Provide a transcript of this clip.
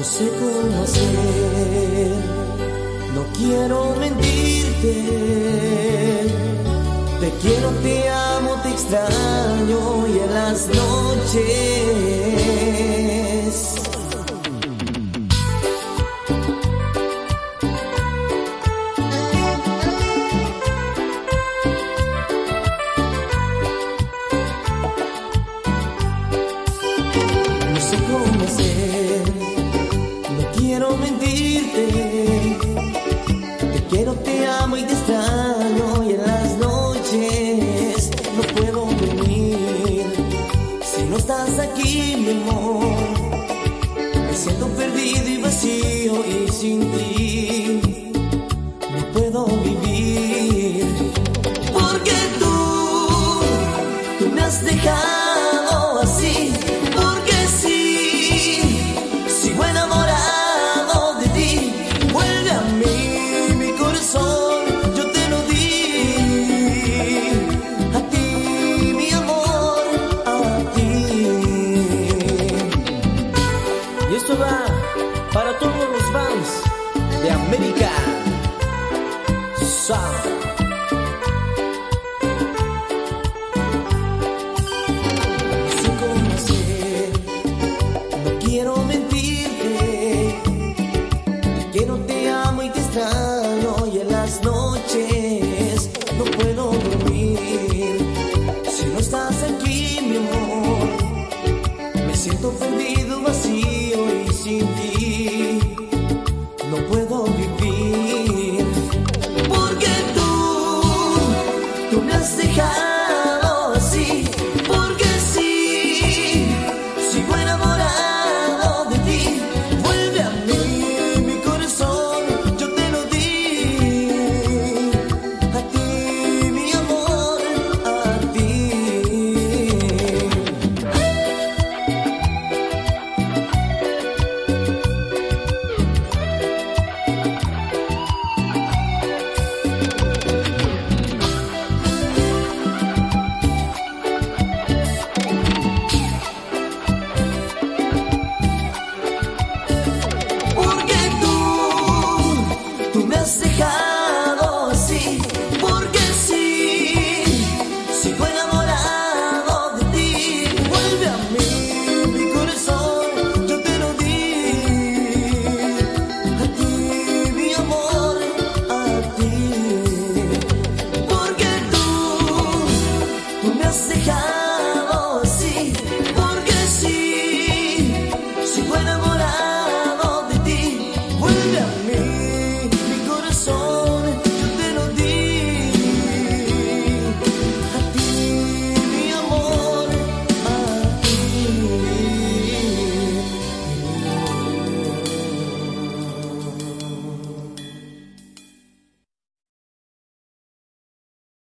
sé cómo hacer, no quiero mentirte. Te quiero, te amo, te extraño y en las noches no sé cómo hacer, no quiero mentirte. Te quiero, te amo y te extraño y en las noches no puedo dormir si no estás aquí, mi amor. Me siento perdido y vacío y sin ti no puedo vivir. Porque tú me has dejado así. Porque sí, sigo enamorado de ti. Vuelve a mí, mi corazón, yo te lo di. A ti, mi amor, a ti. Y esto va para todos los fans de América Sound. Quiero mentirte, te quiero, te amo y te extraño y en las noches no puedo dormir si no estás aquí, mi amor. Me siento perdido, vacío y sin ti no puedo vivir. Porque tú me has dejado